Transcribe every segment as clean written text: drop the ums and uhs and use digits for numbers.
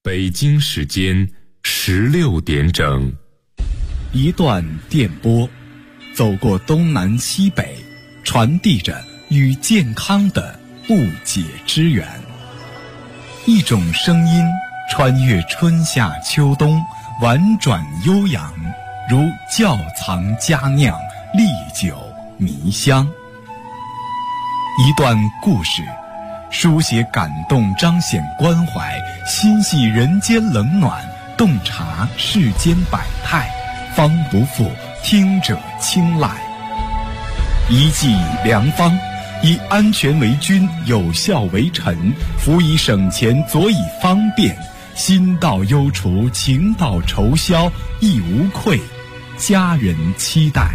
北京时间16点整， 一段电波，走过东南西北，传递着与健康的不解之缘。一种声音穿越春夏秋冬，婉转悠扬，如窖藏佳酿，历久弥香。一段故事，书写感动，彰显关怀，心系人间冷暖，洞察世间百态，方不负听者青睐。一剂良方，以安全为君，有效为臣，辅以省钱，佐以方便，心到忧除，情到愁消，亦无愧，家人期待。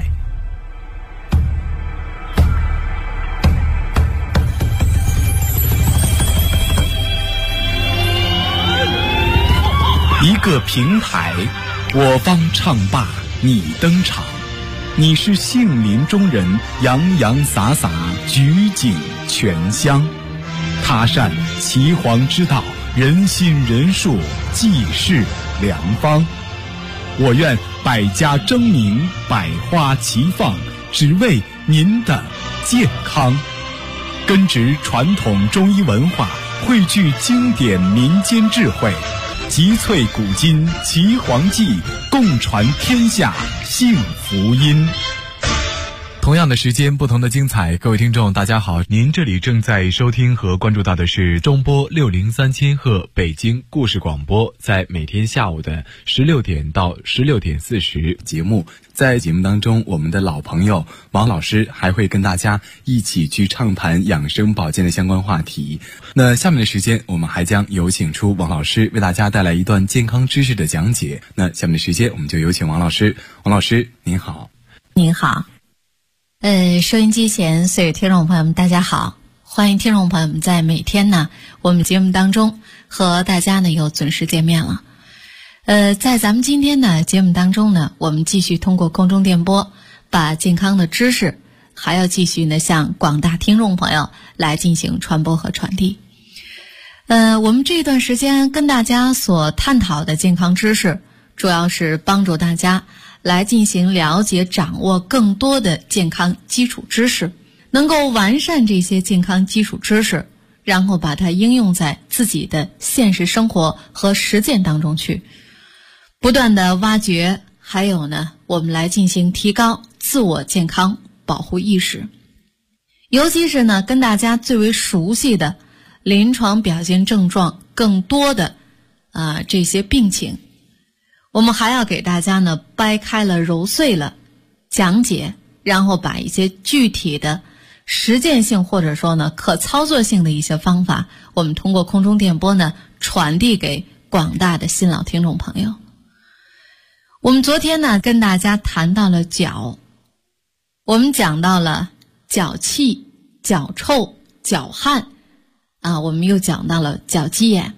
一个平台，我方唱罢你登场，你是杏林中人，洋洋洒洒，举景全香。他善岐黄之道，人心人术，济世良方。我愿百家争鸣，百花齐放，只为您的健康。根植传统中医文化，汇聚经典民间智慧，集萃古今岐黄记，共传天下幸福音。同样的时间，不同的精彩。各位听众大家好，您这里正在收听和关注到的是中波603千赫北京故事广播，在每天下午的16点到16点40节目。在节目当中，我们的老朋友王老师还会跟大家一起去畅谈养生保健的相关话题。那下面的时间，我们还将有请出王老师为大家带来一段健康知识的讲解。那下面的时间，我们就有请王老师。王老师您好。 您好。收音机前所有听众朋友们大家好，欢迎听众朋友们在每天呢我们节目当中和大家呢又准时见面了。在咱们今天的节目当中呢，我们继续通过空中电波把健康的知识还要继续呢向广大听众朋友来进行传播和传递。我们这段时间跟大家所探讨的健康知识，主要是帮助大家来进行了解掌握更多的健康基础知识，能够完善这些健康基础知识，然后把它应用在自己的现实生活和实践当中去，不断的挖掘，还有呢我们来进行提高自我健康保护意识。尤其是呢跟大家最为熟悉的临床表现症状更多的这些病情，我们还要给大家呢掰开了揉碎了讲解，然后把一些具体的实践性或者说呢可操作性的一些方法，我们通过空中电波呢传递给广大的新老听众朋友。我们昨天呢跟大家谈到了脚，我们讲到了脚气、脚臭、脚汗我们又讲到了脚鸡眼。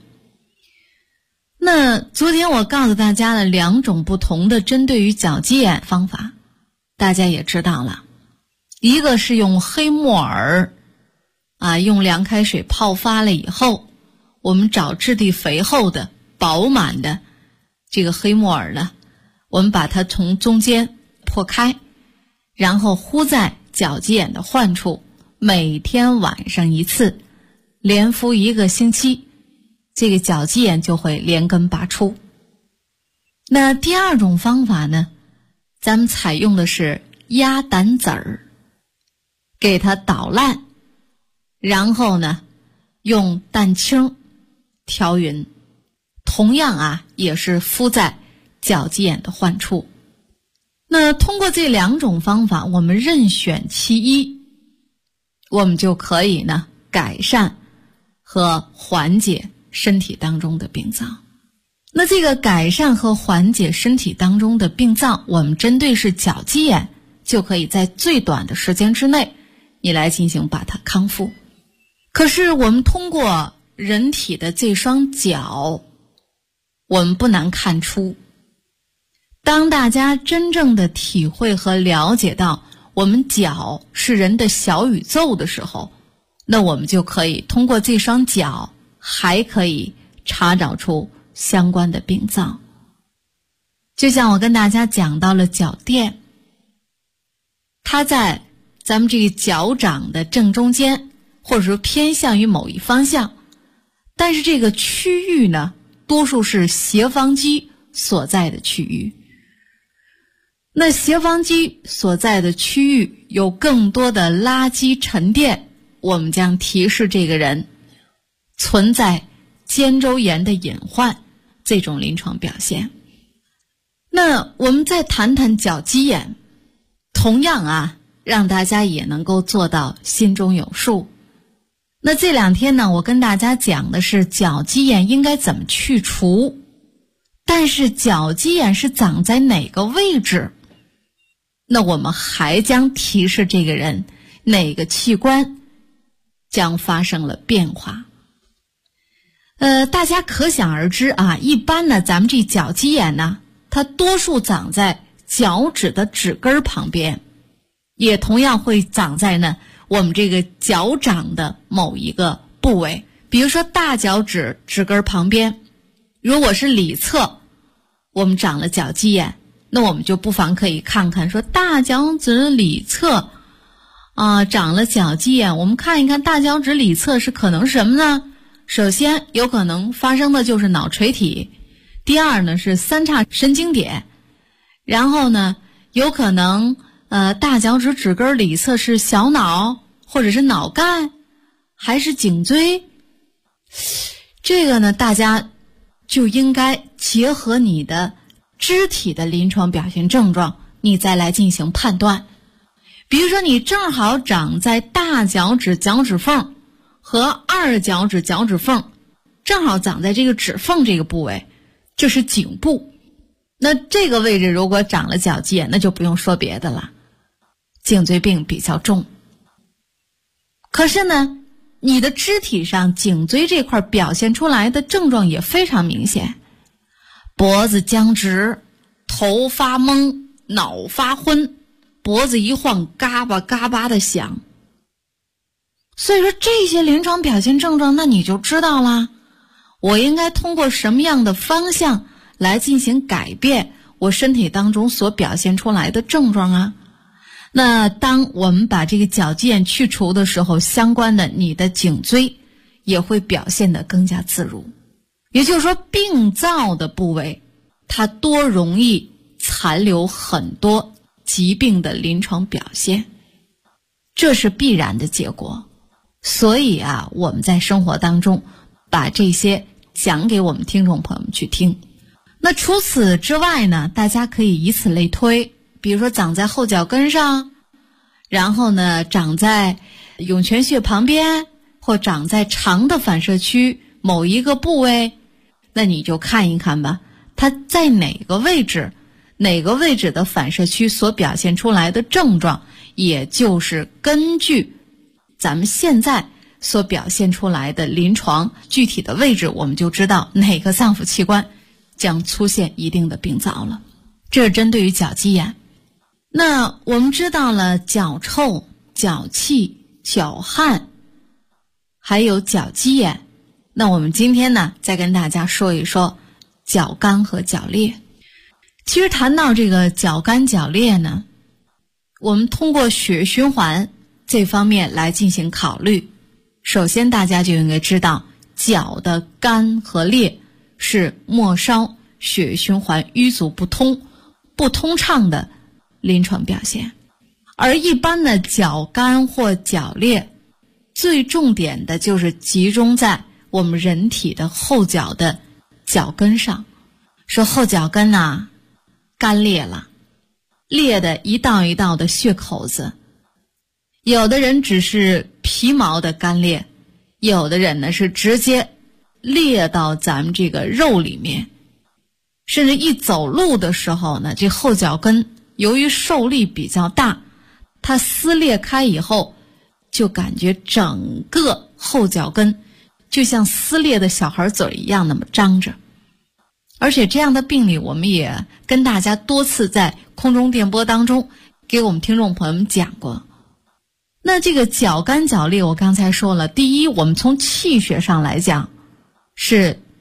那昨天我告诉大家了2种不同的针对于脚鸡眼方法，大家也知道了。一个是用黑木耳用凉开水泡发了以后，我们找质地肥厚的饱满的这个黑木耳呢，我们把它从中间破开，然后敷在脚鸡眼的患处，每天晚上1次，连敷1个星期，这个脚鸡眼就会连根拔出。那第2种方法呢，咱们采用的是鸭胆籽儿，给它捣烂，然后呢用蛋清调匀，同样也是敷在脚鸡眼的患处。那通过这2种方法，我们任选其一，我们就可以呢改善和缓解身体当中的病灶。那这个改善和缓解身体当中的病灶，我们针对是脚鸡眼，就可以在最短的时间之内你来进行把它康复。可是我们通过人体的这双脚，我们不难看出，当大家真正的体会和了解到我们脚是人的小宇宙的时候，那我们就可以通过这双脚还可以查找出相关的病灶。就像我跟大家讲到了脚垫，它在咱们这个脚掌的正中间，或者说偏向于某一方向，但是这个区域呢，多数是斜方肌所在的区域。那斜方肌所在的区域有更多的垃圾沉淀，我们将提示这个人存在肩周炎的隐患这种临床表现。那我们再谈谈脚鸡眼，同样让大家也能够做到心中有数。那这2天呢，我跟大家讲的是脚鸡眼应该怎么去除，但是脚鸡眼是长在哪个位置，那我们还将提示这个人哪个器官将发生了变化。大家可想而知一般呢，咱们这脚鸡眼呢，它多数长在脚趾的趾根旁边，也同样会长在呢我们这个脚掌的某一个部位。比如说大脚趾趾根旁边，如果是里侧我们长了脚鸡眼，那我们就不妨可以看看说大脚趾里侧长了脚鸡眼，我们看一看大脚趾里侧是可能什么呢？首先有可能发生的就是脑垂体，第二呢是三叉神经点，然后呢有可能大脚趾趾根里侧是小脑，或者是脑干，还是颈椎。这个呢大家就应该结合你的肢体的临床表现症状，你再来进行判断。比如说你正好长在大脚趾脚趾缝和二脚趾脚趾缝，正好长在这个指缝这个部位，这是颈部。那这个位置如果长了脚鸡眼，那就不用说别的了，颈椎病比较重。可是呢，你的肢体上颈椎这块表现出来的症状也非常明显，脖子僵直，头发懵，脑发昏，脖子一晃嘎巴嘎巴的响。所以说这些临床表现症状，那你就知道啦，我应该通过什么样的方向来进行改变我身体当中所表现出来的症状啊。那当我们把这个脚鸡眼去除的时候，相关的你的颈椎也会表现得更加自如。也就是说病灶的部位它多容易残留很多疾病的临床表现，这是必然的结果。所以我们在生活当中把这些讲给我们听众朋友们去听。那除此之外呢，大家可以以此类推，比如说长在后脚跟上，然后呢长在涌泉穴旁边，或长在肠的反射区某一个部位，那你就看一看吧，它在哪个位置的反射区所表现出来的症状，也就是根据咱们现在所表现出来的临床具体的位置，我们就知道哪个脏腑器官将出现一定的病灶了。这是针对于脚鸡眼。那我们知道了脚臭、脚气、脚汗，还有脚鸡眼。那我们今天呢，再跟大家说一说脚干和脚裂。其实谈到这个脚干脚裂呢，我们通过血液循环这方面来进行考虑。首先大家就应该知道，脚的干和裂是末梢血液循环淤阻不通畅的临床表现。而一般的脚干或脚裂，最重点的就是集中在我们人体的后脚的脚跟上。说后脚跟干裂了，裂的一道一道的血口子，有的人只是皮毛的干裂，有的人呢是直接裂到咱们这个肉里面，甚至一走路的时候呢，这后脚跟由于受力比较大，它撕裂开以后，就感觉整个后脚跟就像撕裂的小孩嘴一样那么张着。而且这样的病例我们也跟大家多次在空中电波当中给我们听众朋友们讲过。那这个脚干脚裂我刚才说了，第一，我们从气血上来讲是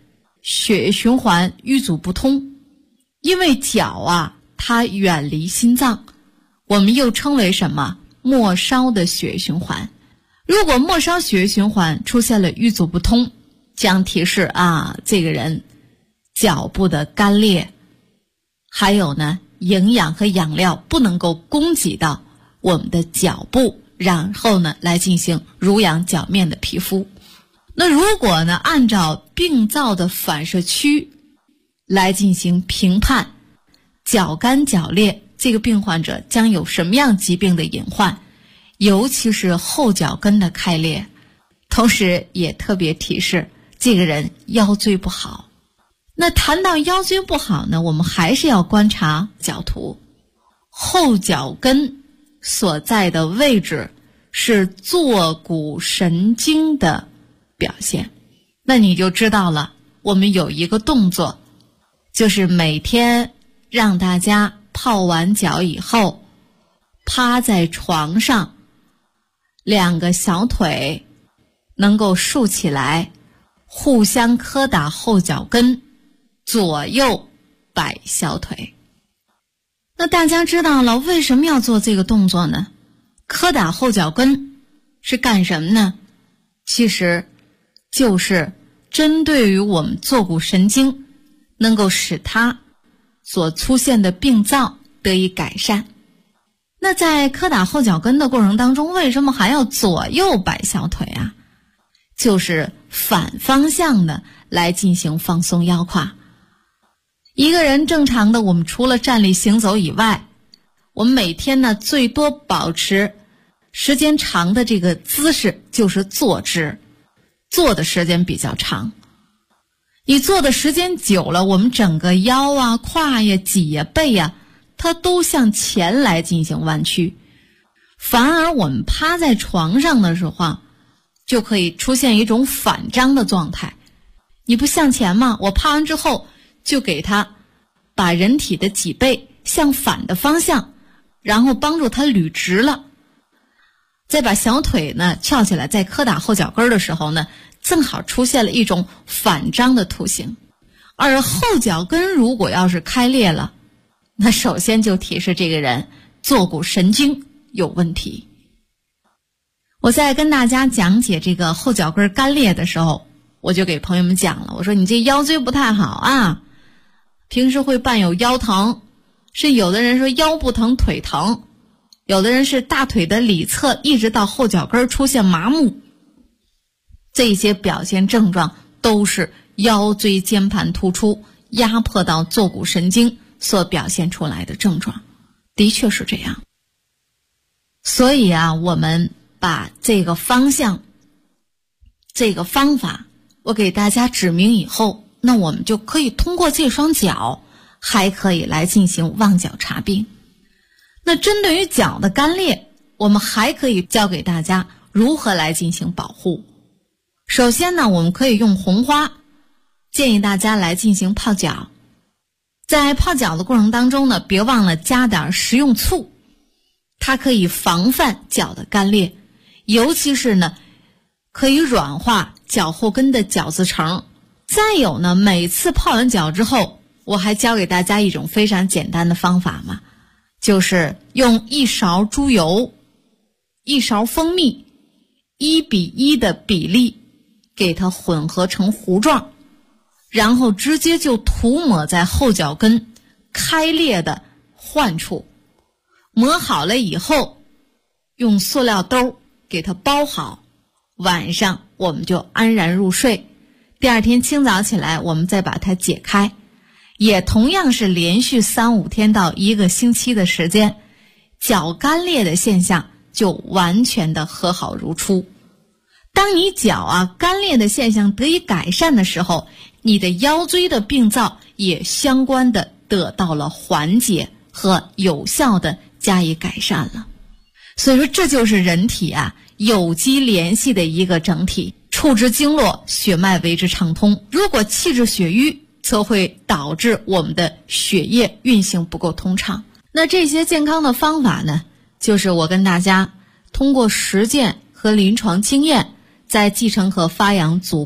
血液循环淤阻不通。因为脚啊，它远离心脏，我们又称为什么？末梢的血液循环。如果末梢血液循环出现了淤阻不通，将提示啊，这个人脚部的干裂，还有呢，营养和养料不能够供给到我们的脚部，然后呢，来进行濡养脚面的皮肤。那如果呢，按照病灶的反射区来进行评判，脚干脚裂，这个病患者将有什么样疾病的隐患？尤其是后脚跟的开裂，同时也特别提示这个人腰椎不好。那谈到腰椎不好呢，我们还是要观察脚图。后脚跟所在的位置是坐骨神经的表现，那你就知道了，我们有一个动作，就是每天让大家泡完脚以后，趴在床上，两个小腿能够竖起来，互相磕打后脚跟，左右摆小腿。那大家知道了为什么要做这个动作呢？磕打后脚跟是干什么呢？其实就是针对于我们坐骨神经，能够使它所出现的病灶得以改善。那在磕打后脚跟的过程当中，为什么还要左右摆小腿啊？就是反方向的来进行放松腰胯。一个人正常的，我们除了站立行走以外，我们每天呢最多保持时间长的这个姿势就是坐姿，坐的时间比较长。你坐的时间久了，我们整个腰啊、胯呀、脊呀、背呀，它都向前来进行弯曲。反而我们趴在床上的时候，就可以出现一种反张的状态。你不向前吗？我趴完之后就给它把人体的脊背向反的方向，然后帮助它捋直了。再把小腿呢翘起来，在磕打后脚跟的时候呢，正好出现了一种反张的图形。而后脚跟如果要是开裂了，那首先就提示这个人坐骨神经有问题。我在跟大家讲解这个后脚跟干裂的时候，我就给朋友们讲了，我说你这腰椎不太好啊，平时会伴有腰疼，是有的人说腰不疼腿疼，有的人是大腿的里侧一直到后脚跟出现麻木，这些表现症状都是腰椎间盘突出压迫到坐骨神经所表现出来的症状，的确是这样。所以啊，我们把这个方向、这个方法，我给大家指明以后，那我们就可以通过这双脚，还可以来进行望脚查病。那针对于脚的干裂，我们还可以教给大家如何来进行保护。首先呢，我们可以用红花，建议大家来进行泡脚。在泡脚的过程当中呢，别忘了加点食用醋，它可以防范脚的干裂，尤其是呢，可以软化脚后跟的角质层。再有呢，每次泡完脚之后，我还教给大家一种非常简单的方法嘛，就是用1勺猪油、1勺蜂蜜，1:1的比例给它混合成糊状，然后直接就涂抹在后脚跟开裂的患处。抹好了以后，用塑料兜给它包好，晚上我们就安然入睡。第二天清早起来，我们再把它解开，也同样是连续3-5天到1个星期的时间，脚干裂的现象就完全的和好如初。当你脚干裂的现象得以改善的时候，你的腰椎的病灶也相关的得到了缓解和有效的加以改善了。所以说这就是人体有机联系的一个整体，触之经络，血脉为之畅通。如果气滞血瘀，则会导致我们的血液运行不够通畅。那这些健康的方法呢，就是我跟大家通过实践和临床经验，在继承和发扬祖国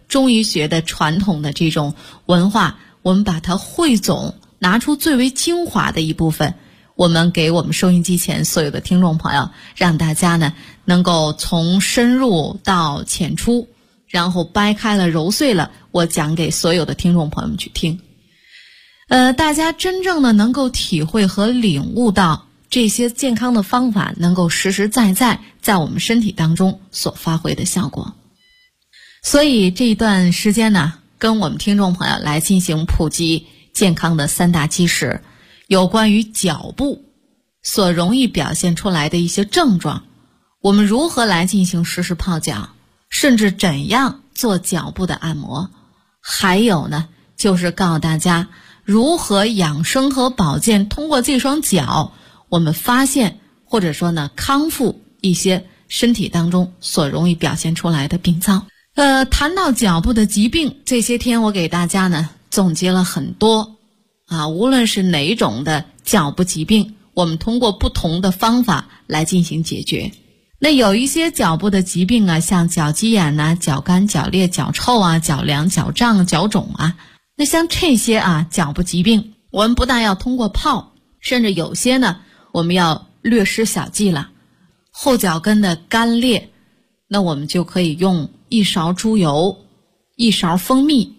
中医学的传统的这种文化，我们把它汇总，拿出最为精华的一部分，我们给我们收音机前所有的听众朋友，让大家呢能够从深入到浅出，然后掰开了揉碎了，我讲给所有的听众朋友们去听。大家真正的能够体会和领悟到这些健康的方法能够实实在在在我们身体当中所发挥的效果。所以这一段时间呢，跟我们听众朋友来进行普及健康的3大基石，有关于脚部所容易表现出来的一些症状，我们如何来进行实时泡脚，甚至怎样做脚部的按摩，还有呢，就是告诉大家如何养生和保健，通过这双脚我们发现或者说呢康复一些身体当中所容易表现出来的病灶。谈到脚部的疾病，这些天我给大家呢总结了很多无论是哪种的脚部疾病，我们通过不同的方法来进行解决。那有一些脚部的疾病啊，像脚鸡眼呐、脚干、脚裂、脚臭啊、脚凉、脚胀、脚肿啊，那像这些脚部疾病，我们不但要通过泡，甚至有些呢我们要略施小计了。后脚跟的干裂，那我们就可以用1勺猪油、1勺蜂蜜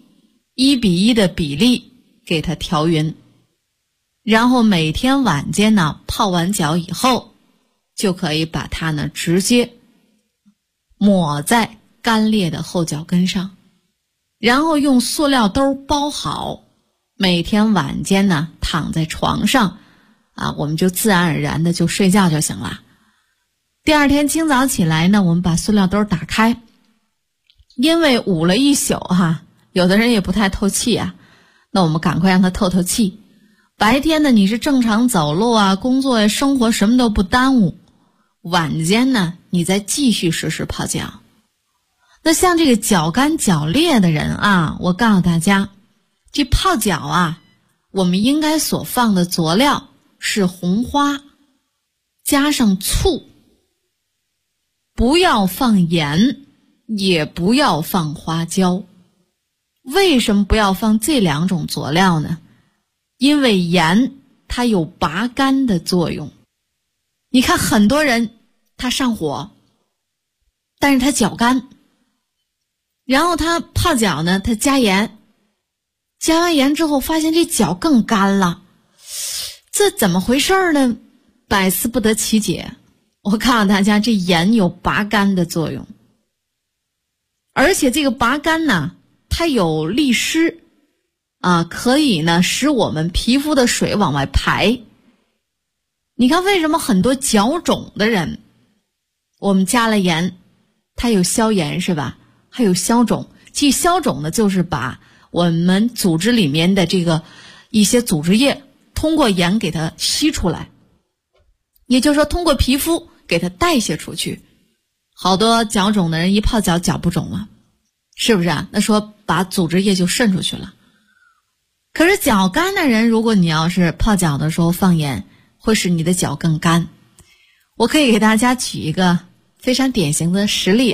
，1:1的比例给它调匀，然后每天晚间呢泡完脚以后，就可以把它呢直接抹在干裂的后脚跟上，然后用塑料兜包好，每天晚间呢躺在床上我们就自然而然的就睡觉就行了。第二天清早起来呢，我们把塑料兜打开，因为捂了一宿有的人也不太透气那我们赶快让它透透气。白天呢你是正常走路工作生活什么都不耽误，晚间呢你再继续实时泡脚。那像这个脚干脚裂的人我告诉大家，这泡脚我们应该所放的佐料是红花加上醋，不要放盐，也不要放花椒。为什么不要放这2种佐料呢？因为盐它有拔干的作用。你看很多人他上火，但是他脚干，然后他泡脚呢他加盐，加完盐之后发现这脚更干了，这怎么回事呢？百思不得其解。我告诉大家，这盐有拔干的作用，而且这个拔干呢它有利湿可以呢使我们皮肤的水往外排。你看为什么很多脚肿的人我们加了盐，它有消炎是吧，还有消肿。其实消肿呢就是把我们组织里面的这个一些组织液通过盐给它吸出来，也就是说通过皮肤给它代谢出去。好多脚肿的人一泡脚脚不肿了，是不是那说把组织液就渗出去了。可是脚干的人，如果你要是泡脚的时候放盐，会使你的脚更干。我可以给大家举一个非常典型的实例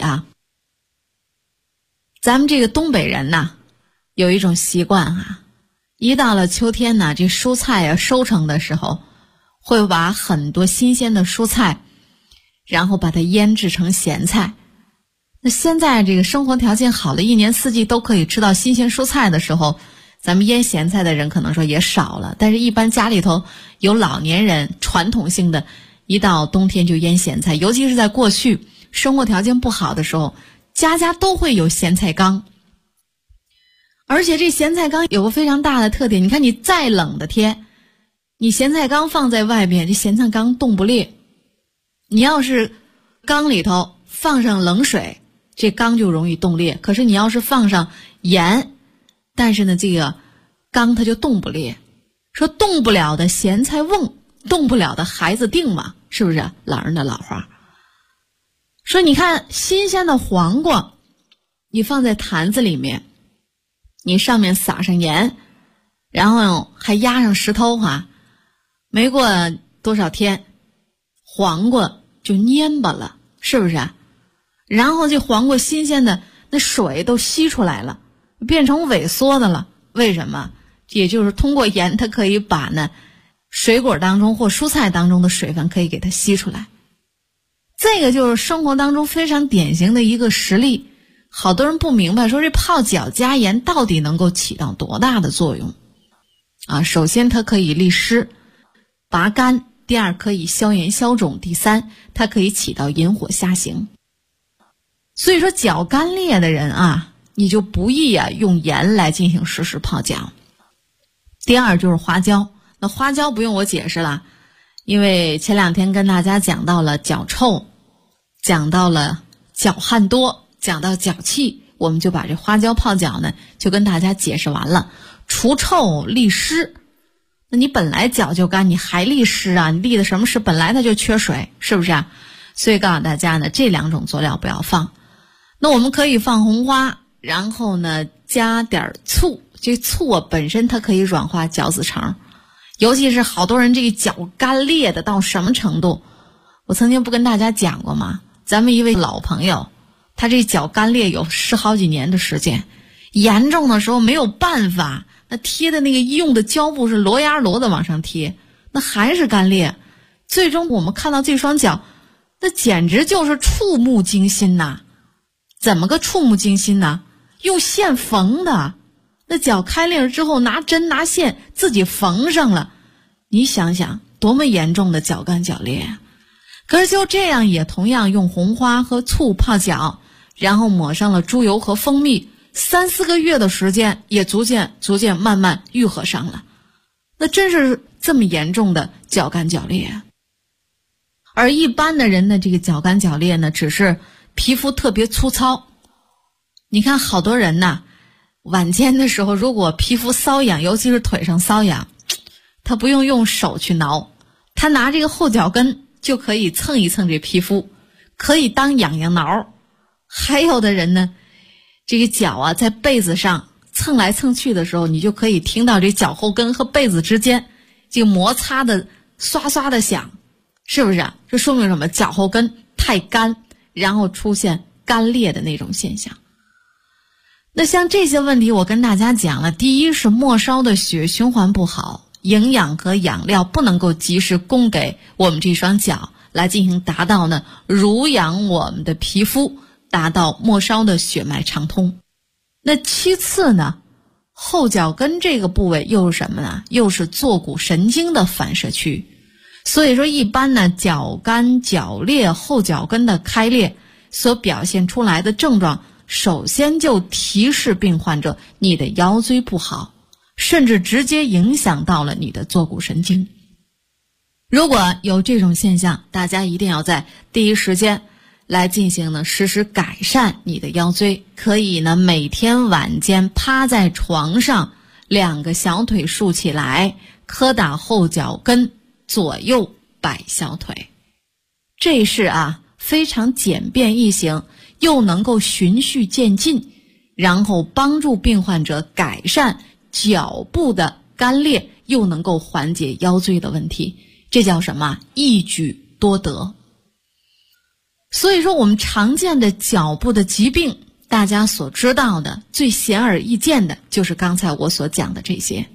咱们这个东北人有一种习惯一到了秋天这蔬菜收成的时候，会把很多新鲜的蔬菜然后把它腌制成咸菜。那现在这个生活条件好了，一年四季都可以吃到新鲜蔬菜的时候，咱们腌咸菜的人可能说也少了，但是一般家里头有老年人传统性的一到冬天就腌咸菜，尤其是在过去生活条件不好的时候，家家都会有咸菜缸。而且这咸菜缸有个非常大的特点，你看你再冷的天，你咸菜缸放在外边，这咸菜缸冻不裂。你要是缸里头放上冷水，这缸就容易冻裂。可是你要是放上盐，但是呢这个缸它就冻不裂。说冻不了的咸菜瓮，冻不了的孩子定嘛，是不是老人的老话。说你看新鲜的黄瓜，你放在坛子里面，你上面撒上盐，然后还压上石头没过多少天黄瓜就蔫巴了，是不是然后这黄瓜新鲜的那水都吸出来了，变成萎缩的了。为什么？也就是通过盐，它可以把呢水果当中或蔬菜当中的水分可以给它吸出来。这个就是生活当中非常典型的一个实例。好多人不明白，说这泡脚加盐到底能够起到多大的作用啊？首先它可以利湿拔干，第二可以消炎消肿，第三它可以起到引火下行。所以说脚干裂的人啊，你就不宜用盐来进行实时泡脚。第二就是花椒，那花椒不用我解释了，因为前2天跟大家讲到了脚臭，讲到了脚汗多，讲到脚气，我们就把这花椒泡脚呢就跟大家解释完了。除臭利湿，那你本来脚就干，你还利湿啊？你利的什么湿？本来它就缺水，是不是啊？所以告诉大家呢，这2种佐料不要放。那我们可以放红花，然后呢加点醋。这醋本身它可以软化脚趾层，尤其是好多人这个脚干裂的到什么程度？我曾经不跟大家讲过吗？咱们一位老朋友，他这脚干裂有10好几年的时间，严重的时候没有办法，那贴的那个医用的胶布是罗压罗的往上贴，那还是干裂。最终我们看到这双脚，那简直就是触目惊心呐！怎么个触目惊心呢？用线缝的，那脚开裂之后拿针拿线自己缝上了，你想想多么严重的脚干脚裂啊！可是就这样也同样用红花和醋泡脚，然后抹上了猪油和蜂蜜，3、4个月的时间也逐渐慢慢愈合上了。那真是这么严重的脚干脚裂。而一般的人的这个脚干脚裂呢，只是皮肤特别粗糙。你看好多人呢，晚间的时候如果皮肤瘙痒，尤其是腿上瘙痒，他不用手去挠，他拿这个后脚跟就可以蹭一蹭这皮肤，可以当痒痒挠。还有的人呢，这个脚在被子上蹭来蹭去的时候，你就可以听到这脚后跟和被子之间这个摩擦的刷刷的响，是不是？这说明什么？脚后跟太干，然后出现干裂的那种现象。那像这些问题我跟大家讲了，第一是末梢的血液循环不好，营养和养料不能够及时供给我们这双脚，来进行达到呢濡养我们的皮肤，达到末梢的血脉畅通。那其次呢，后脚跟这个部位又是什么呢？又是坐骨神经的反射区。所以说一般呢，脚干脚裂后脚跟的开裂所表现出来的症状，首先就提示病患者你的腰椎不好，甚至直接影响到了你的坐骨神经。如果有这种现象，大家一定要在第一时间来进行呢实时改善你的腰椎。可以呢每天晚间趴在床上，2个小腿竖起来，磕打后脚跟，左右摆小腿。这是非常简便易行，又能够循序渐进，然后帮助病患者改善脚部的干裂，又能够缓解腰椎的问题。这叫什么？一举多得。所以说我们常见的脚部的疾病，大家所知道的最显而易见的就是刚才我所讲的这些。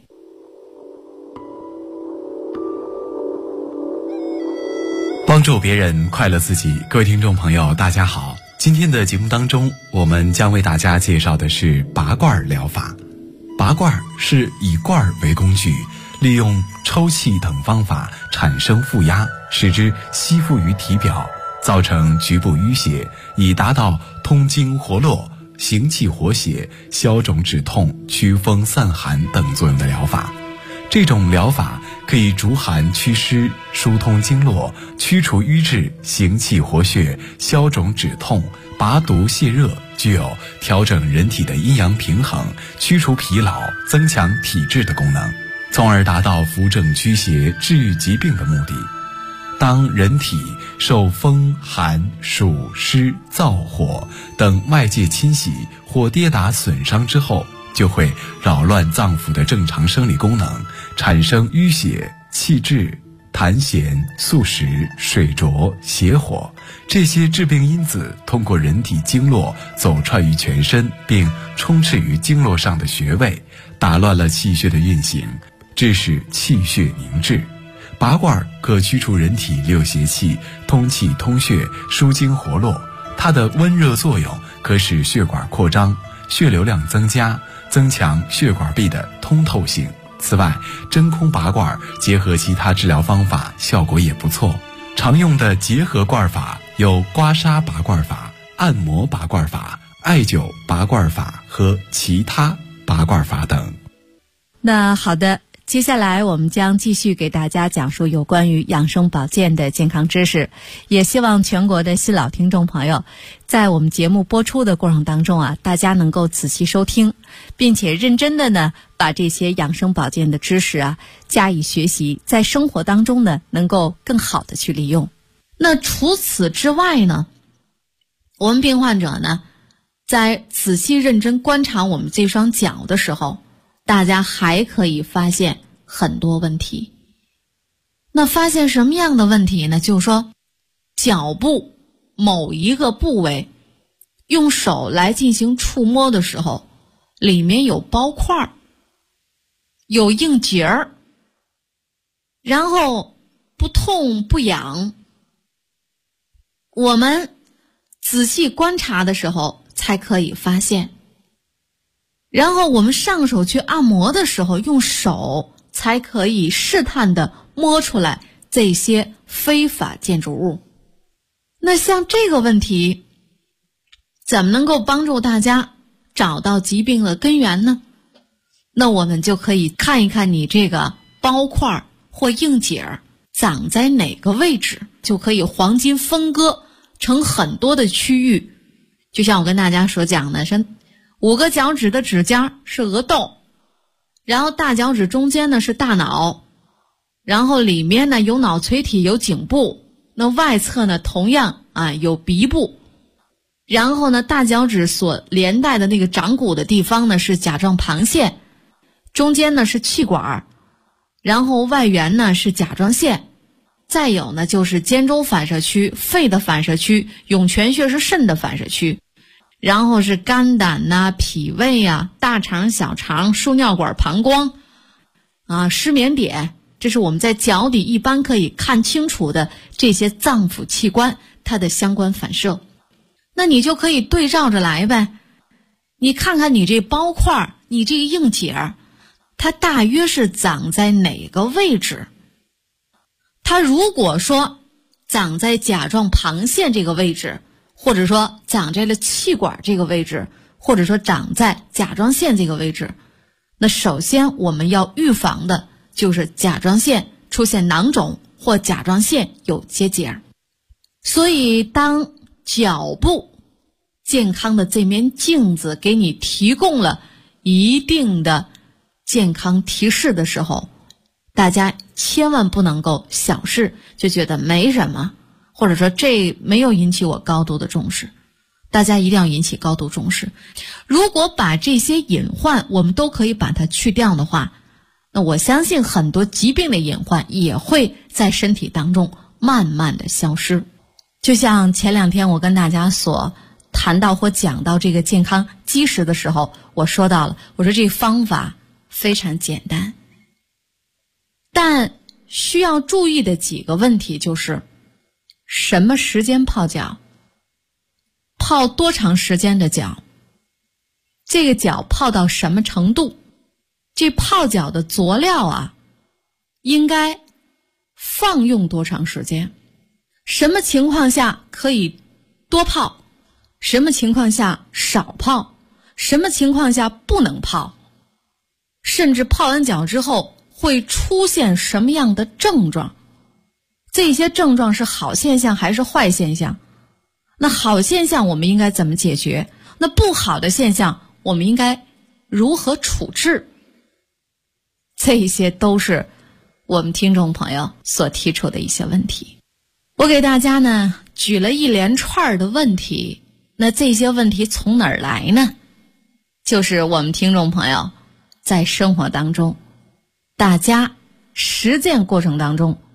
帮助别人，快乐自己。各位听众朋友大家好，今天的节目当中，我们将为大家介绍的是拔罐疗法。拔罐是以罐为工具，利用抽气等方法产生负压，使之吸附于体表，造成局部淤血，以达到通经活络、行气活血、消肿止痛、祛风散寒等作用的疗法。这种疗法可以逐寒祛湿、疏通经络、驱除瘀滞、行气活血、消肿止痛、拔毒泻热，具有调整人体的阴阳平衡、驱除疲劳、增强体质的功能，从而达到扶正驱邪、治愈疾病的目的。当人体受风寒暑湿燥火等外界侵袭或跌打损伤之后，就会扰乱脏腑的正常生理功能，产生淤血、气滞、 痰涎、宿食、水浊、邪火，这些致病因子通过人体经络走串于全身，并充斥于经络上的穴位，打乱了气血的运行，致使气血凝滞。拔罐可驱除人体六邪气，通气通血，舒经活络。它的温热作用可使血管扩张，血流量增加，增强血管壁的通透性。此外，真空拔罐结合其他治疗方法，效果也不错。常用的结合罐法有刮痧拔罐法、按摩拔罐法、艾灸拔罐法和其他拔罐法等。 那好的，接下来我们将继续给大家讲述有关于养生保健的健康知识，也希望全国的新老听众朋友在我们节目播出的过程当中啊，大家能够仔细收听，并且认真的呢把这些养生保健的知识啊加以学习，在生活当中呢能够更好的去利用。那除此之外呢，我们病患者呢在仔细认真观察我们这双脚的时候，大家还可以发现很多问题。那发现什么样的问题呢？就是说脚部某一个部位用手来进行触摸的时候，里面有包块，有硬结儿，然后不痛不痒。我们仔细观察的时候才可以发现，然后我们上手去按摩的时候，用手才可以试探地摸出来这些非法建筑物。那像这个问题，怎么能够帮助大家找到疾病的根源呢？那我们就可以看一看你这个包块或硬结长在哪个位置，就可以黄金分割成很多的区域。就像我跟大家所讲的，是5个脚趾的指尖是额窦，然后大脚趾中间呢是大脑，然后里面呢有脑垂体，有颈部，那外侧呢同样有鼻部，然后呢大脚趾所连带的那个掌骨的地方呢是甲状旁腺，中间呢是气管，然后外缘呢是甲状腺，再有呢就是肩周反射区、肺的反射区，涌泉穴是肾的反射区，然后是肝胆呐、脾胃啊、大肠、小肠、输尿管、膀胱失眠点，这是我们在脚底一般可以看清楚的这些脏腑器官它的相关反射。那你就可以对照着来呗，你看看你这包块，你这个硬结它大约是长在哪个位置。它如果说长在甲状旁腺这个位置，或者说长在了气管这个位置，或者说长在甲状腺这个位置，那首先我们要预防的就是甲状腺出现囊肿或甲状腺有结节。所以当脚部健康的这面镜子给你提供了一定的健康提示的时候，大家千万不能够小视，就觉得没什么，或者说这没有引起我高度的重视。大家一定要引起高度重视。如果把这些隐患我们都可以把它去掉的话，那我相信很多疾病的隐患也会在身体当中慢慢的消失。就像前2天我跟大家所谈到或讲到这个健康基石的时候，我说到了，我说这方法非常简单，但需要注意的几个问题就是什么时间泡脚，泡多长时间的脚，这个脚泡到什么程度，这泡脚的佐料应该放用多长时间，什么情况下可以多泡，什么情况下少泡，什么情况下不能泡，甚至泡完脚之后会出现什么样的症状，这些症状是好现象还是坏现象，那好现象我们应该怎么解决，那不好的现象我们应该如何处置，这些都是我们听众朋友所提出的一些问题。我给大家呢举了一连串的问题，那这些问题从哪儿来呢？就是我们听众朋友在生活当中大家实践过程当中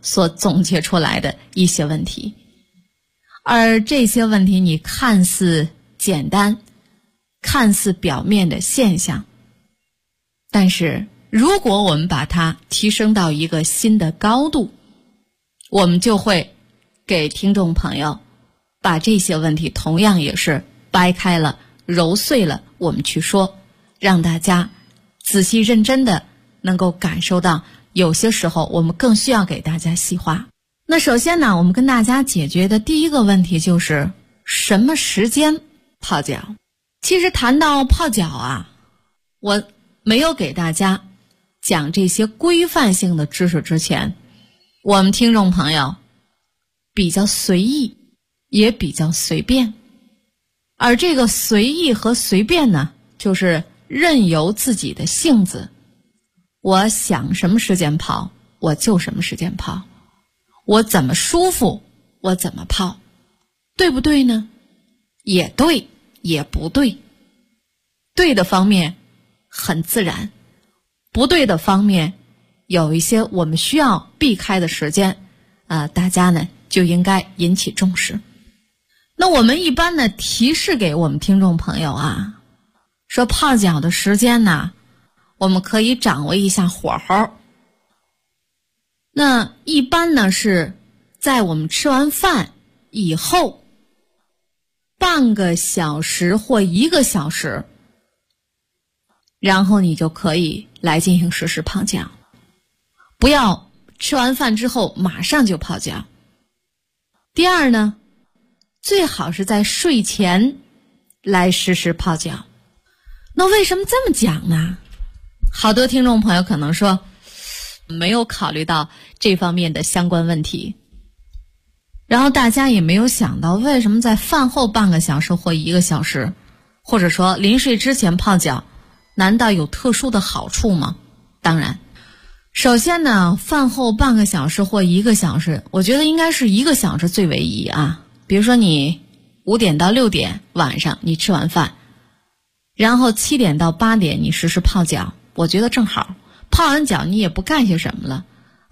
所总结出来的一些问题。而这些问题你看似简单，看似表面的现象，但是如果我们把它提升到一个新的高度，我们就会给听众朋友把这些问题同样也是掰开了揉碎了我们去说，让大家仔细认真的能够感受到，有些时候我们更需要给大家细化。那首先呢，我们跟大家解决的第一个问题就是什么时间泡脚。其实谈到泡脚啊，我没有给大家讲这些规范性的知识之前，我们听众朋友比较随意，也比较随便。而这个随意和随便呢，就是任由自己的性子，我想什么时间泡我就什么时间泡，我怎么舒服我怎么泡。对不对呢？也对也不对。对的方面很自然，不对的方面有一些我们需要避开的时间，大家呢就应该引起重视。那我们一般呢提示给我们听众朋友啊，说泡脚的时间呢，我们可以掌握一下火候。那一般呢是在我们吃完饭以后半个小时或1个小时，然后你就可以来进行实时泡脚。不要吃完饭之后马上就泡脚。第二呢，最好是在睡前来实时泡脚。那为什么这么讲呢？好多听众朋友可能说没有考虑到这方面的相关问题，然后大家也没有想到为什么在饭后半个小时或1个小时，或者说临睡之前泡脚，难道有特殊的好处吗？当然，首先呢，饭后半个小时或1个小时，我觉得应该是1个小时最为宜啊。比如说你5点到6点晚上你吃完饭，然后7点到8点你实时泡脚，我觉得正好。泡完脚你也不干些什么了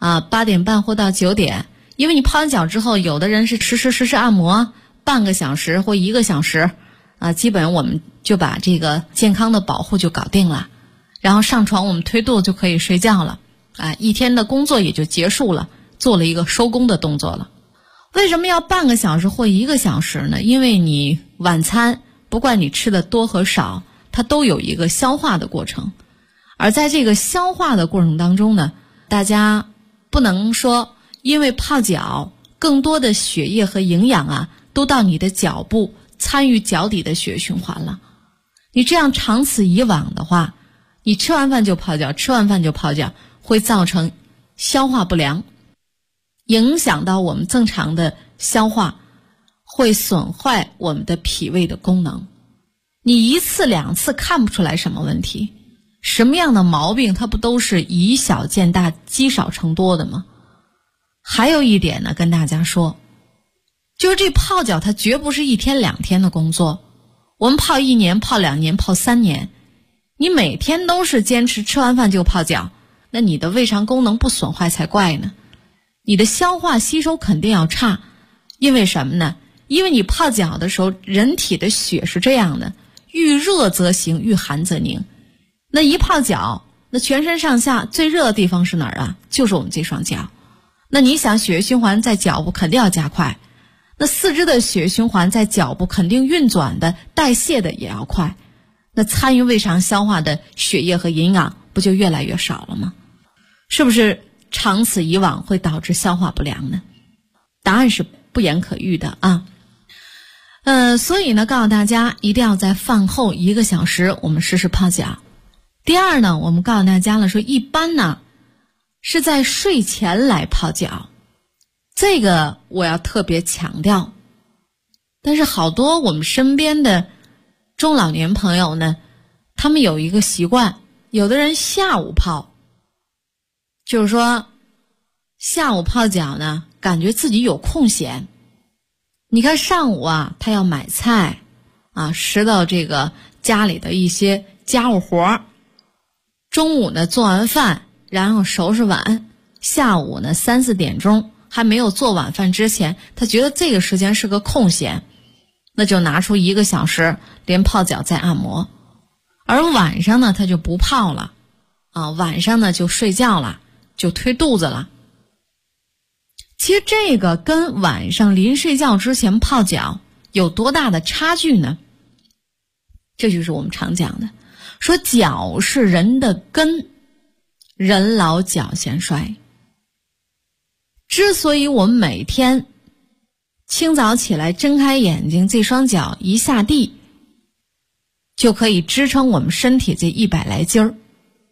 8点半或到9点，因为你泡完脚之后，有的人是实时按摩半个小时或1个小时基本我们就把这个健康的保护就搞定了，然后上床我们推肚就可以睡觉了一天的工作也就结束了，做了一个收工的动作了。为什么要半个小时或1个小时呢？因为你晚餐不管你吃的多和少，它都有一个消化的过程，而在这个消化的过程当中呢，大家不能说因为泡脚更多的血液和营养都到你的脚部参与脚底的血液循环了。你这样长此以往的话，你吃完饭就泡脚，吃完饭就泡脚，会造成消化不良，影响到我们正常的消化，会损坏我们的脾胃的功能。你1次2次看不出来什么问题，什么样的毛病它不都是以小见大，积少成多的吗？还有一点呢，跟大家说，就是这泡脚它绝不是1天2天的工作。我们泡1年泡2年泡3年，你每天都是坚持吃完饭就泡脚，那你的胃肠功能不损坏才怪呢。你的消化吸收肯定要差，因为什么呢？因为你泡脚的时候，人体的血是这样的，遇热则行，遇寒则凝。那一泡脚，那全身上下最热的地方是哪儿就是我们这双脚。那你想血液循环在脚部肯定要加快，那四肢的血液循环在脚部肯定运转的代谢的也要快，那参与胃肠消化的血液和营养不就越来越少了吗？是不是长此以往会导致消化不良呢？答案是不言可喻的所以呢，告诉大家一定要在饭后1个小时我们实时泡脚。第二呢，我们告诉大家了，说一般呢是在睡前来泡脚，这个我要特别强调。但是好多我们身边的中老年朋友呢，他们有一个习惯，有的人下午泡，就是说下午泡脚呢，感觉自己有空闲。你看上午他要买菜拾到这个家里的一些家务活，中午呢做完饭，然后收拾碗， 下午呢3、4点钟还没有做晚饭之前，他觉得这个时间是个空闲，那就拿出1个小时连泡脚再按摩。而晚上呢他就不泡了晚上呢就睡觉了，就推肚子了。其实这个跟晚上临睡觉之前泡脚有多大的差距呢？这就是我们常讲的，说脚是人的根，人老脚先衰。之所以我们每天清早起来睁开眼睛，这双脚一下地就可以支撑我们身体这100来斤儿，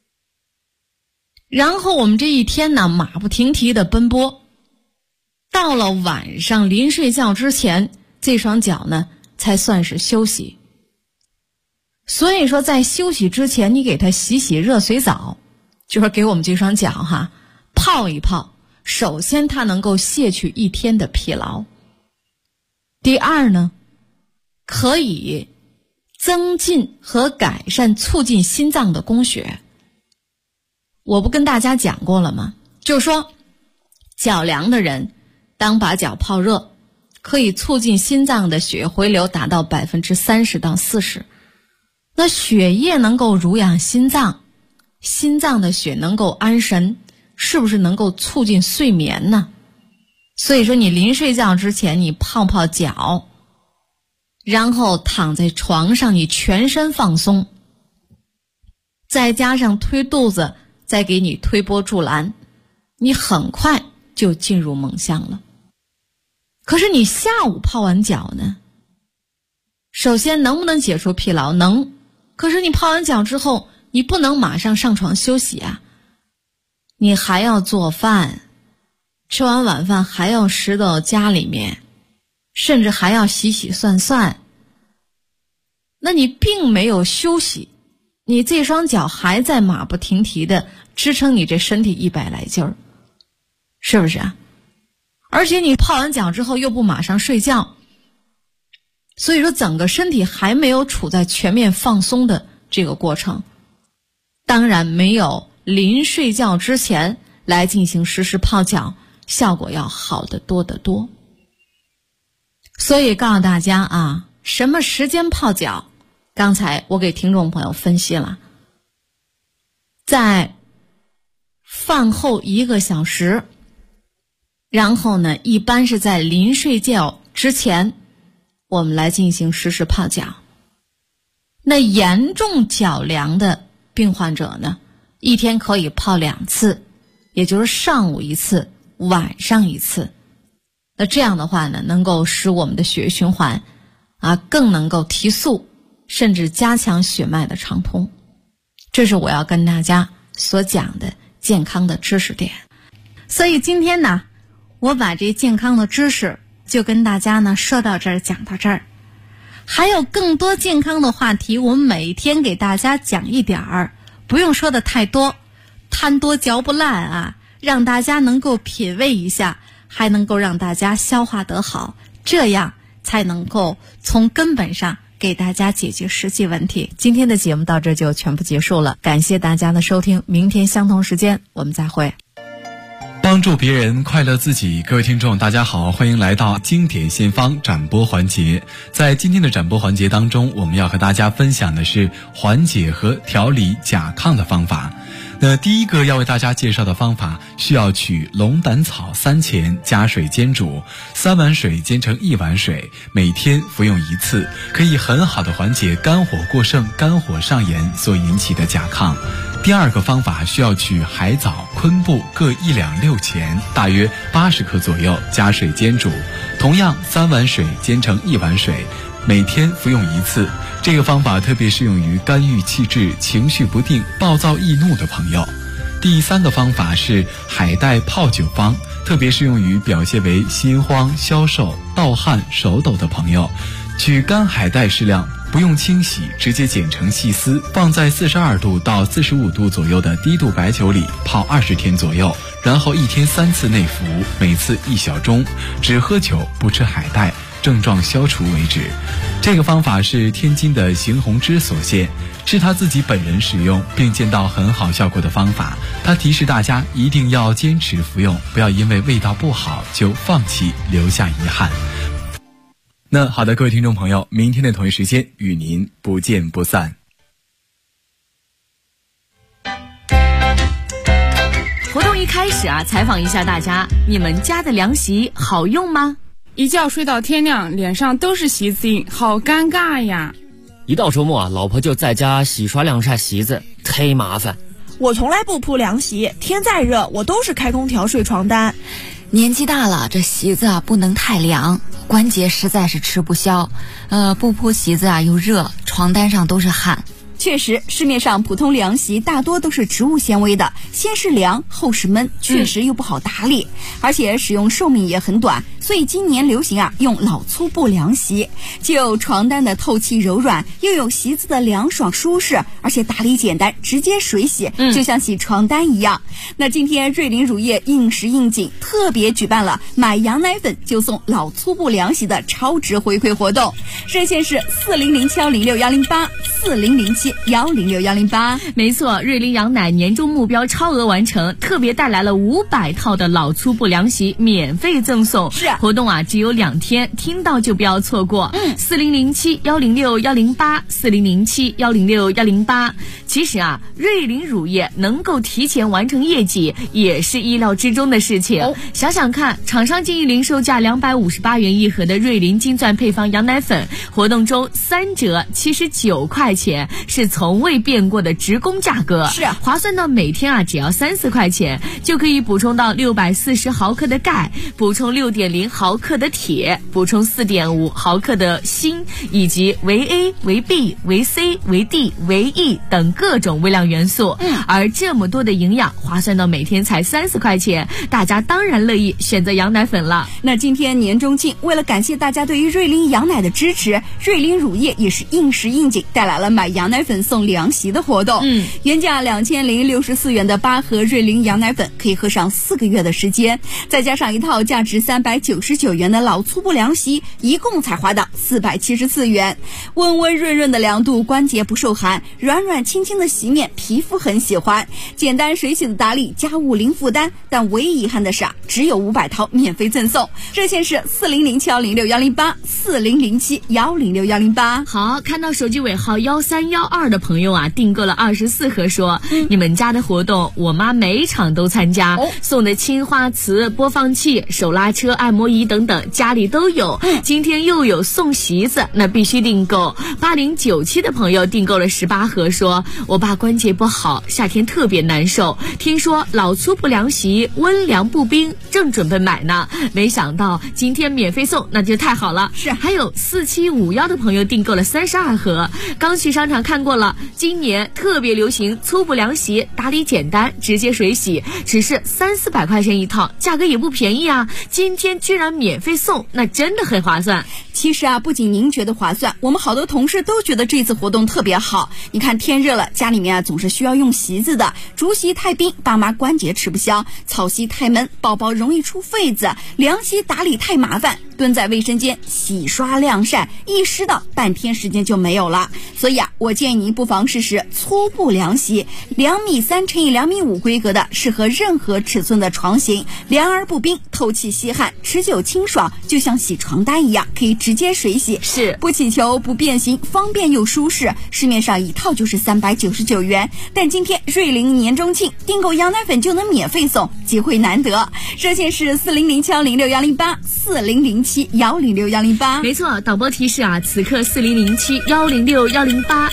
然后我们这一天呢马不停蹄的奔波，到了晚上临睡觉之前，这双脚呢才算是休息。所以说在休息之前，你给它洗洗热水澡，就是给我们这双脚泡一泡，首先它能够卸去一天的疲劳。第二呢，可以增进和改善促进心脏的供血。我不跟大家讲过了吗？就是说脚凉的人当把脚泡热，可以促进心脏的血回流达到30%到40%。那血液能够濡养心脏，心脏的血能够安神，是不是能够促进睡眠呢？所以说你临睡觉之前你泡泡脚，然后躺在床上你全身放松，再加上推肚子，再给你推波助澜，你很快就进入梦乡了。可是你下午泡完脚呢，首先能不能解除疲劳？能。可是你泡完脚之后，你不能马上上床休息啊，你还要做饭，吃完晚饭还要拾到家里面，甚至还要洗洗涮涮。那你并没有休息，你这双脚还在马不停蹄的支撑你这身体100来斤儿，是不是啊？而且你泡完脚之后又不马上睡觉，所以说整个身体还没有处在全面放松的这个过程，当然没有临睡觉之前来进行实时泡脚效果要好得多得多。所以告诉大家什么时间泡脚，刚才我给听众朋友分析了，在饭后1个小时，然后呢一般是在临睡觉之前我们来进行实时泡脚。那严重脚凉的病患者呢，一天可以泡2次，也就是上午1次，晚上1次。那这样的话呢，能够使我们的血液循环更能够提速，甚至加强血脉的畅通。这是我要跟大家所讲的健康的知识点。所以今天呢，我把这健康的知识就跟大家呢说到这儿，讲到这儿。还有更多健康的话题，我们每天给大家讲一点儿，不用说的太多，贪多嚼不烂让大家能够品味一下，还能够让大家消化得好，这样才能够从根本上给大家解决实际问题。今天的节目到这就全部结束了，感谢大家的收听，明天相同时间我们再会。 帮助别人，快乐自己。各位听众大家好，欢迎来到经典献方展播环节。在今天的展播环节当中，我们要和大家分享的是缓解和调理甲亢的方法。那第一个要为大家介绍的方法，需要取龙胆草3钱，加水煎煮，3碗水煎成1碗水，每天服用1次，可以很好的缓解肝火过盛、肝火上炎所引起的甲亢。第二个方法需要取海藻、昆布各1两6钱，大约80克左右，加水煎煮，同样3碗水煎成1碗水，每天服用1次。这个方法特别适用于肝郁气滞、情绪不定、暴躁易怒的朋友。第三个方法是海带泡酒方，特别适用于表现为心慌、消瘦、盗汗、手抖的朋友。取干海带适量，不用清洗，直接剪成细丝，放在42度到45度左右的低度白酒里泡20天左右，然后1天3次内服，每次1小盅，只喝酒不吃海带，症状消除为止。这个方法是天津的邢洪之所献， 是他自己本人使用并见到很好效果的方法。他提示大家一定要坚持服用，不要因为味道不好就放弃，留下遗憾。那好的，各位听众朋友，明天的同一时间与您不见不散。 活动一开始采访一下大家，你们家的凉席好用吗？ 一觉睡到天亮，脸上都是席子印，好尴尬呀。 一到周末老婆就在家洗刷晾晒席子，忒麻烦。 我从来不铺凉席，天再热我都是开空调睡床单。 年纪大了，这席子不能太凉，关节实在是吃不消。不铺席子又热，床单上都是汗。 确实，市面上普通凉席大多都是植物纤维的，先是凉后是闷，确实又不好打理，而且使用寿命也很短，所以今年流行用老粗布凉席，既有床单的透气柔软，又有席子的凉爽舒适，而且打理简单，直接水洗，就像洗床单一样。那今天瑞麟乳业应时应景，特别举办了买羊奶粉就送老粗布凉席的超值回馈活动，热线是4007106108，4007106108。 没错，瑞麟羊奶年终目标超额完成，特别带来了500套的老粗布凉席免费赠送。 是活动只有2天，听到就不要错过。4007106108，4007106108。其实瑞麟乳业能够提前完成业绩，也是意料之中的事情。想想看，厂商建议零售价258元一盒的瑞麟金钻配方羊奶粉，活动中3折79块钱，是从未变过的职工价格， 是划算到每天只要3-4块钱就可以补充到640毫克的钙，补充6.0毫克的铁，补充4.5毫克的锌，以及维 A、维 B、维 C、维 D、维 E 等各种微量元素。而这么多的营养，划算到每天才3-4块钱，大家当然乐意选择羊奶粉了。 那今天年中庆，为了感谢大家对于瑞麟羊奶的支持，瑞麟乳业也是应时应景带来了买羊奶粉送凉席的活动。原价2064元的8盒瑞麟羊奶粉可以喝上4个月的时间，再加上一套价值399元的老粗布凉席，一共才花到474元。温温润润的凉度，关节不受寒，软软轻轻的洗面，皮肤很喜欢。简单水洗的打理，家务零负担。但唯一遗憾的是只有500套免费赠送。热线是4007106108，4007106108。 好，看到手机尾号1312的朋友订购了24盒说，你们家的活动我妈每场都参加，送的青花瓷、播放器、手拉车、按摩仪等等家里都有。今天又有送席子，那必须订购。8097的朋友订购了18盒说，我爸关节不好，夏天特别难受，听说老粗布凉席温凉不冰，正准备买呢，没想到今天免费送，那就太好了。 是还有4751的朋友订购了32盒，刚去商场看过了，今年特别流行粗布凉席，打理简单，直接水洗，只是300-400块钱一套，价格也不便宜今天居然免费送，那真的很划算。 其实不仅您觉得划算，我们好多同事都觉得这次活动特别好。你看天热了，家里面总是需要用席子的，竹席太冰，爸妈关节吃不消；草席太闷，宝宝容易出痱子；凉席打理太麻烦，蹲在卫生间洗刷晾晒，一湿到半天时间就没有了。所以我建议您不妨试试粗布凉席，2.3x2.5米规格的，适合任何尺寸的床型，凉而不冰，透气吸汗，持久清爽，就像洗床单一样，可以直接水洗， 是不起球不变形，方便又舒适。市面上一套就是399元，但今天瑞麟年中庆，订购羊奶粉就能免费送，机会难得。热线是4007106108， 4007106108。 没错，导播提示此刻4007106108，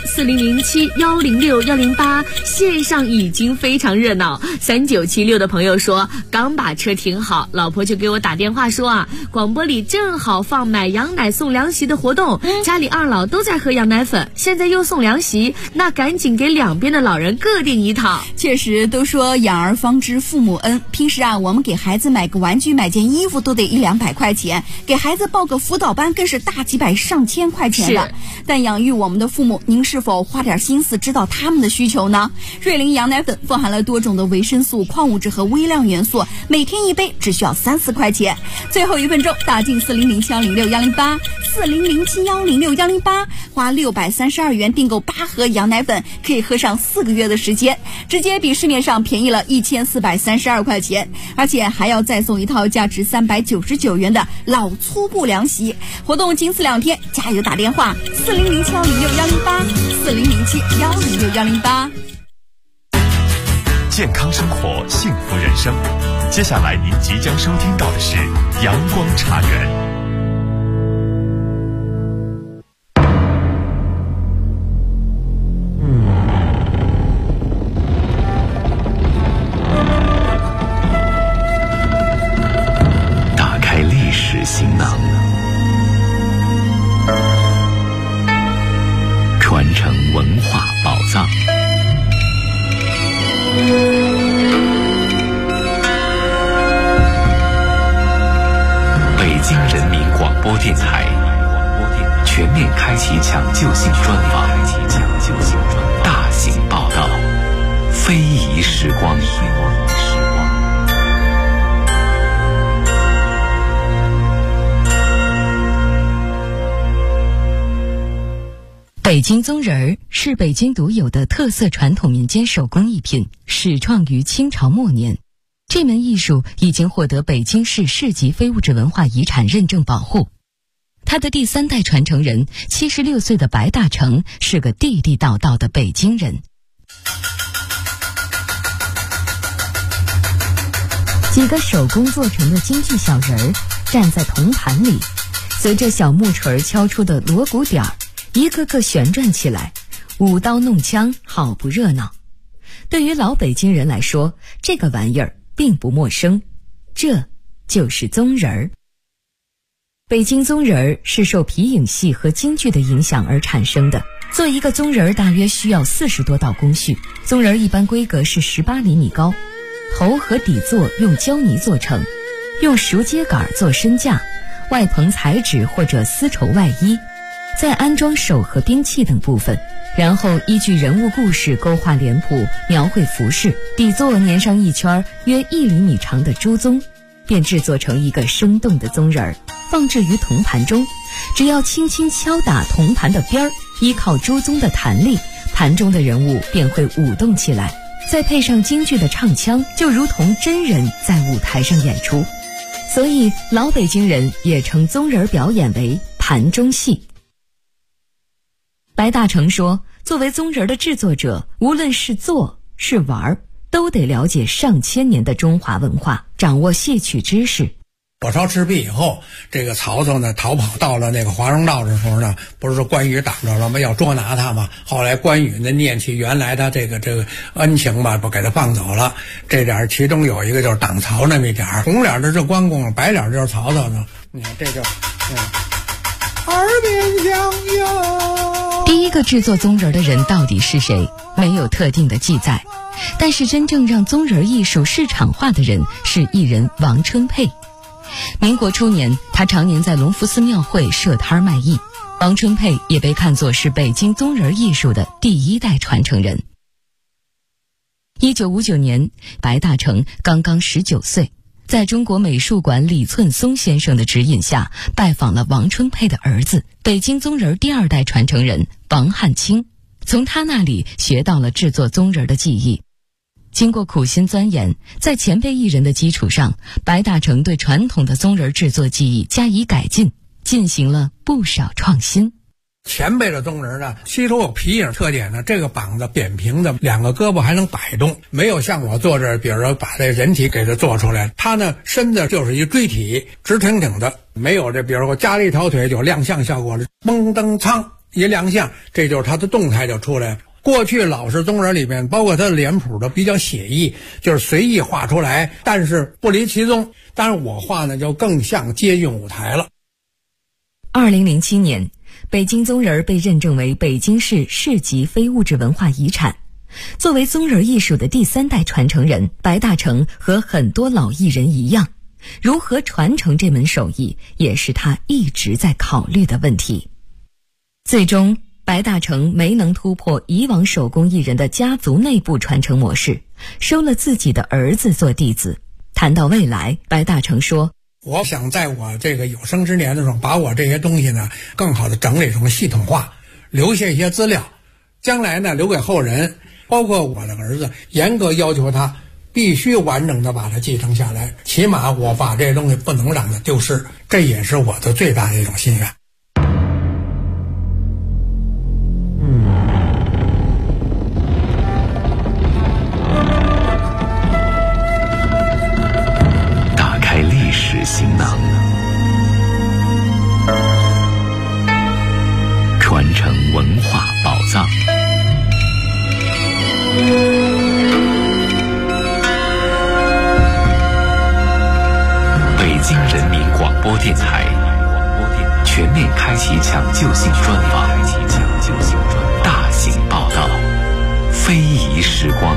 4007106108，线上已经非常热闹。3976的朋友说，刚把车停好，老婆就给我打电话说广播里正好放买羊奶送凉席的活动，家里2老都在喝羊奶粉，现在又送凉席，那赶紧给两边的老人各订一套。 确实，都说养儿方知父母恩，平时我们给孩子买个玩具买件衣服都得100-200块钱，给孩子报个辅导班更是大几百上千块钱的。但养育我们的父母，您是否花点心思知道他们的需求呢？瑞麟羊奶粉富含了多种的维生素、矿物质和微量元素，每天一杯只需要3-4块钱。最后1分钟打进4007106108， 4007106108，花632元订购8盒羊奶粉，可以喝上4个月的时间，直接比市面上便宜了1432块钱，而且还要再送一套价值399元的老粗布凉席。活动仅此2天，加油打电话4007106108，4007106108。 健康生活，幸福人生。接下来您即将收听到的是阳光茶园。 打开历史行囊，传承文化宝藏。北京人民广播电台全面开启抢救性专访，大型报道，非遗时光。 北京宗人儿是北京独有的特色传统民间手工艺品，始创于清朝末年。这门艺术已经获得北京市市级非物质文化遗产认证保护。他的第3代传承人76岁的白大成是个地地道道的北京人。几个手工做成的京剧小人儿站在铜盘里，随着小木锤敲出的锣鼓点儿，一个个旋转起来，舞刀弄枪，好不热闹。对于老北京人来说，这个玩意儿并不陌生，这就是宗人儿。北京宗人儿是受皮影戏和京剧的影响而产生的。做一个宗人儿大约需要40多道工序。宗人儿一般规格是18厘米高，头和底座用胶泥做成，用熟秸秆做身架，外棚彩纸或者丝绸外衣，再安装手和兵器等部分，然后依据人物故事勾画脸谱，描绘服饰，底座粘上一圈约1厘米长的朱宗，便制作成一个生动的宗人儿，放置于铜盘中。只要轻轻敲打铜盘的边儿，依靠朱宗的弹力，盘中的人物便会舞动起来，再配上京剧的唱腔，就如同真人在舞台上演出。所以老北京人也称宗人表演为盘中戏。白大成说，作为宗人的制作者，无论是做是玩，都得了解上千年的中华文化，掌握戏曲知识。 火烧赤壁以后，这个曹操呢逃跑到了那个华容道的时候呢，不是说关羽挡着了吗？要捉拿他嘛。后来关羽呢念起原来他这个恩情吧，不给他放走了。这点其中有一个就是挡曹那么一点，红脸的是关公，白脸就是曹操呢。你看这就耳边响哟。 第一个制作宗人的人到底是谁？没有特定的记载。但是真正让宗人艺术市场化的人是艺人王春佩。民国初年，他常年在隆福寺庙会设摊卖艺。王春佩也被看作是北京宗人艺术的第1代传承人。1959年，白大成刚刚19岁，在中国美术馆李寸松先生的指引下，拜访了王春佩的儿子，北京宗人第2代传承人王汉卿，从他那里学到了制作宗人的技艺。经过苦心钻研，在前辈艺人的基础上，白大成对传统的宗人制作技艺加以改进，进行了不少创新。 前辈的宗人呢，吸收有皮影特点呢，这个膀子扁平的，2个胳膊还能摆动，没有像我做这，比如说把这人体给它做出来，他呢身子就是一锥体，直挺挺的，没有这，比如说加了一条腿就亮相效果了，嘣噔噌一亮相，这就是他的动态就出来了。过去老式宗人里面，包括他的脸谱都比较写意，就是随意画出来，但是不离其宗。但是我画呢，就更像接近舞台了。 2007年，北京宗人被认证为北京市市级非物质文化遗产。作为宗人艺术的第3代传承人，白大成和很多老艺人一样，如何传承这门手艺，也是他一直在考虑的问题。最终，白大成没能突破以往手工艺人的家族内部传承模式，收了自己的儿子做弟子。谈到未来，白大成说， 我想在我这个有生之年的时候，把我这些东西呢，更好的整理成系统化，留下一些资料，将来呢留给后人，包括我的儿子，严格要求他必须完整的把它继承下来，起码我把这些东西不能让它丢失，这也是我的最大的一种心愿。 打开历史行囊，传承文化宝藏。北京人民广播电台全面开启抢救性专访，大型报道，非遗时光。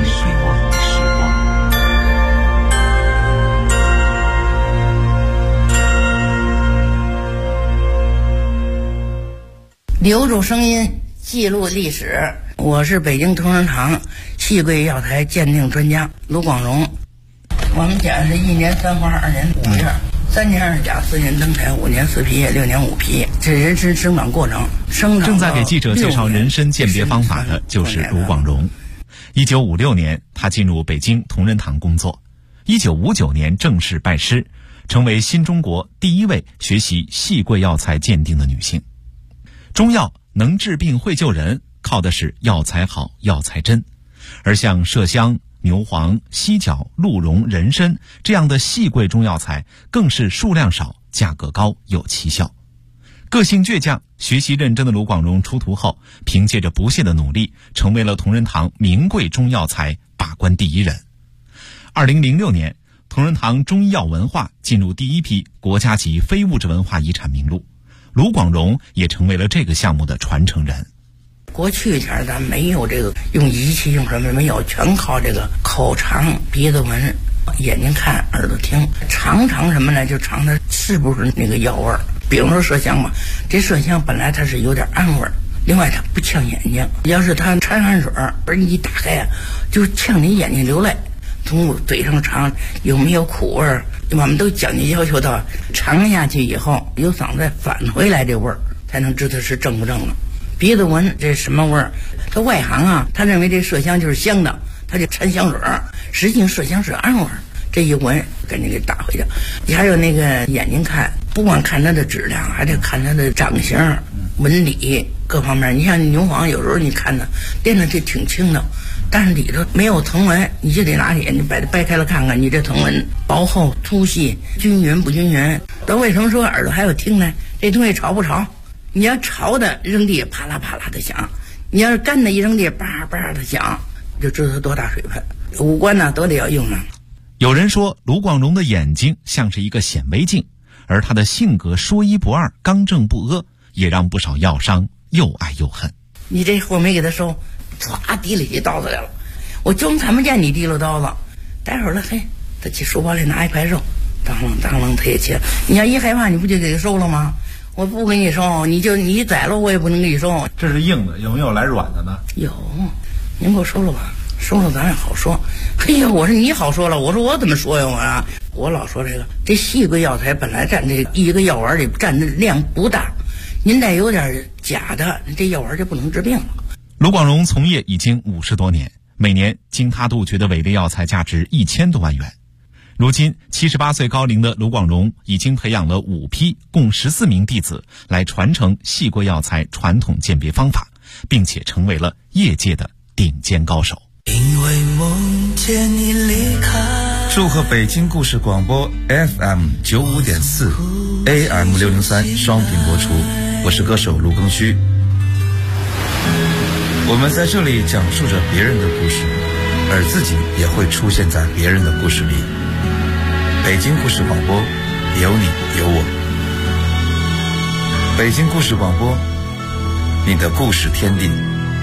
留住声音，记录历史。我是北京同仁堂细桂药材鉴定专家卢广荣。我们讲是1年3花2年5叶，3年2甲4年登台5年4皮叶6年5皮，这人参生长过程。 正在给记者介绍人参鉴别方法的就是卢广荣。1956年，他进入北京同仁堂工作。1959年正式拜师，成为新中国第一位学习细桂药材鉴定的女性。中药能治病会救人，靠的是药材好药材真，而像麝香、牛黄、犀角、鹿茸、人参这样的细桂中药材更是数量少、价格高、有奇效。个性倔强、学习认真的卢广荣出徒后，凭借着不懈的努力，成为了同仁堂名贵中药材把关第一人。2006年，同仁堂中医药文化进入第一批国家级非物质文化遗产名录，卢广荣也成为了这个项目的传承人。 过去前咱没有这个用仪器用什么没有，全靠这个口尝、鼻子闻、眼睛看、耳朵听，尝什么呢？就尝它是不是那个药味儿。比如说麝香嘛，这麝香本来它是有点暗味儿，另外它不呛眼睛。要是它掺汗水，而你一打开啊，就呛你眼睛流泪。从嘴上尝有没有苦味儿，我们都讲究要求到尝下去以后，有嗓子返回来这味儿，才能知道是正不正了。鼻子闻这什么味儿？他外行啊，他认为这麝香就是香的，他就掺香水儿，实际上麝香是暗味儿。这一闻，赶紧给打回去。你还有那个眼睛看，不光看它的质量，还得看它的长相、纹理各方面。你像牛黄，有时候你看它练的这挺轻的，但是里头没有藤纹，你就得拿眼睛把它掰开了看看，你这藤纹薄厚、粗细、均匀不均匀。咱为什么说耳朵还有听呢？这东西潮不潮？你要潮的扔地啪啦啪啦的响，你要是干的一扔地叭叭的响，就知道它多大水分。五官呢都得要用上。 有人说卢广荣的眼睛像是一个显微镜，而他的性格说一不二、刚正不阿，也让不少药商又爱又恨。 你这货没给他收，唰提了起刀子来了，我就看不见你提了刀子。待会儿了，嘿，他去书包里拿一块肉，当啷当啷他也切。你要一害怕，你不就给他收了吗？我不给你收，你宰了我也不能给你收。 这是硬的，有没有来软的呢？ 有，您给我收了吧，收了咱也好说。嘿呀，我说你好说了，我说我怎么说呀我老说这细桂药材本来占这一个药丸里占的量不大，您再有点假的，这药丸就不能治病了。 卢广荣从业已经50多年，每年经他杜绝的伪劣药材价值1000多万元。如今78岁高龄的卢广荣已经培养了5批共14名弟子来传承细桂药材传统鉴别方法，并且成为了业界的顶尖高手。 因为梦见你离开。祝贺北京故事广播 FM 95.4 AM 603双频播出，我是歌手卢庚戌。我们在这里讲述着别人的故事，而自己也会出现在别人的故事里。北京故事广播，有你有我。北京故事广播，你的故事天地。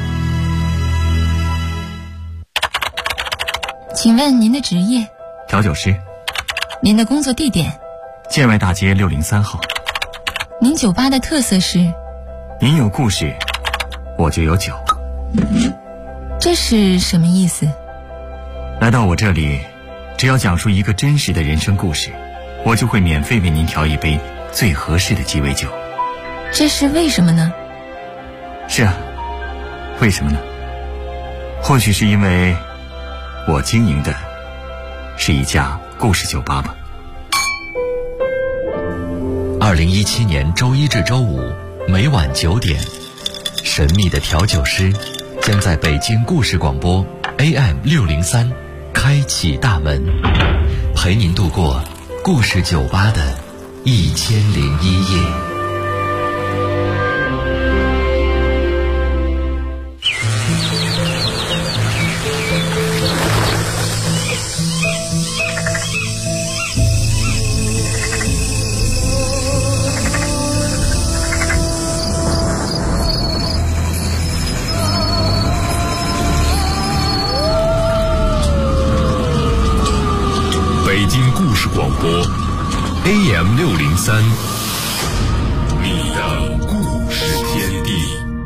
请问您的职业？ 调酒师。 您的工作地点？ 建外大街603号。 您酒吧的特色是？ 您有故事，我就有酒。 这是什么意思？ 来到我这里，只要讲述一个真实的人生故事， 我就会免费为您调一杯最合适的鸡尾酒。 这是为什么呢？ 是啊，为什么呢？或许是因为我经营的是一家故事酒吧吧。 2017年周一至周五每晚9点，神秘的调酒师将在北京故事广播 AM603 开启大门，陪您度过故事酒吧的1001夜。 北京故事广播 AM603， 你的故事天地。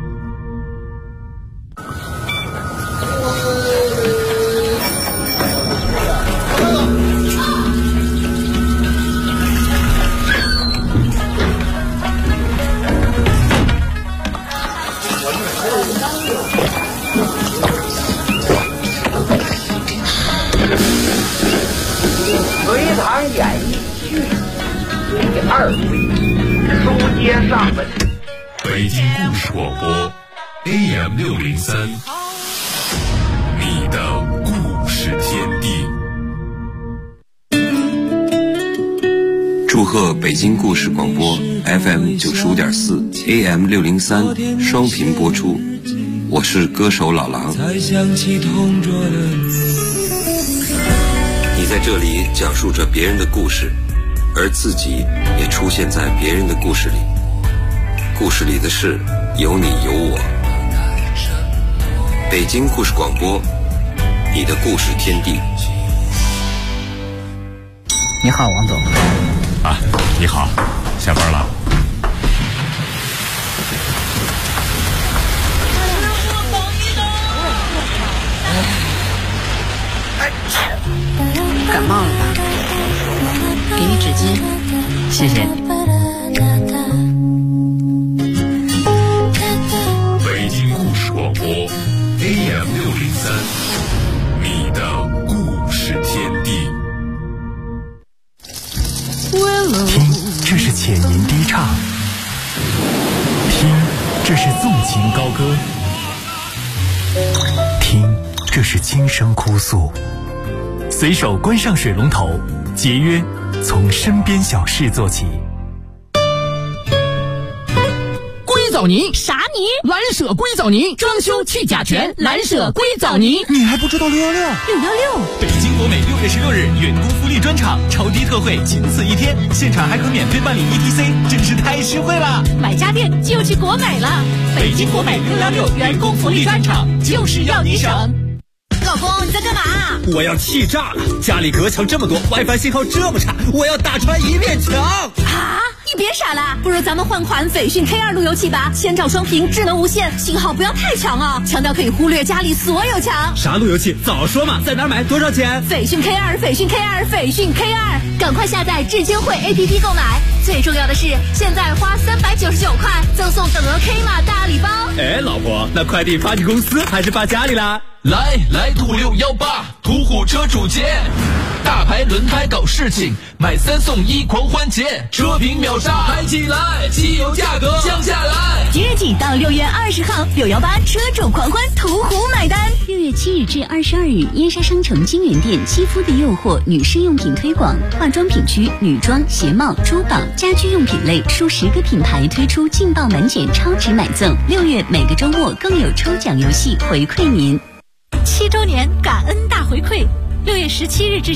隋唐演义序第2回，书接上文。 北京故事广播 AM603， 你的故事天地。 祝贺北京故事广播 FM95.4 AM603 双频播出，我是歌手老狼。你在这里讲述着别人的故事，而自己也出现在别人的故事里。故事里的事有你有我。北京故事广播，你的故事天地。 你好，王总。 啊，你好，下班了。 感冒了吧？给你纸巾。 谢谢。 北京故事广播 AM603， 你的故事天地。 听，这是浅吟低唱；听，这是纵情高歌；听，这是轻声哭诉。随手关上水龙头，节约从身边小事做起。 硅藻泥啥泥？蓝舍硅藻泥，装修去甲醛，蓝舍硅藻泥。 你还不知道616？616！ 北京国美6月16日员工福利专场，超低特惠，仅此一天，现场还可免费办理 ETC， 真是太实惠了！ 买家电就去国美了。 北京国美616员工福利专场，就是要你省。 老公，你在干嘛？ 我要气炸了！家里隔墙这么多 ，WiFi 信号这么差，我要打穿一面墙！ 啊！你别傻了，不如咱们换款斐讯 K2 路由器吧，千兆双屏，智能无线，信号不要太强哦，强调可以忽略家里所有墙。 啥路由器？早说嘛！在哪儿买？多少钱？ 斐讯 K2， 斐讯 K2， 斐讯 K2， 赶快下载智监会 APP 购买。最重要的是，现在花399块赠送等额 K 码大礼包。 哎，老婆，那快递发去公司还是发家里啦？ 来兔618，途虎车主节，大牌轮胎搞事情，买3送1狂欢节，车评秒杀，嗨起来，汽油价格降下来。 即日起到6月20号，618车主狂欢，途虎买单。 6月7日至22日，燕莎商城金源店肌肤的诱惑女士用品推广，化妆品区女装、鞋帽、珠宝、家居用品类数10个品牌推出劲爆满减超值买赠，6月每个周末更有抽奖游戏回馈您。 7周年感恩大回馈，6月17日至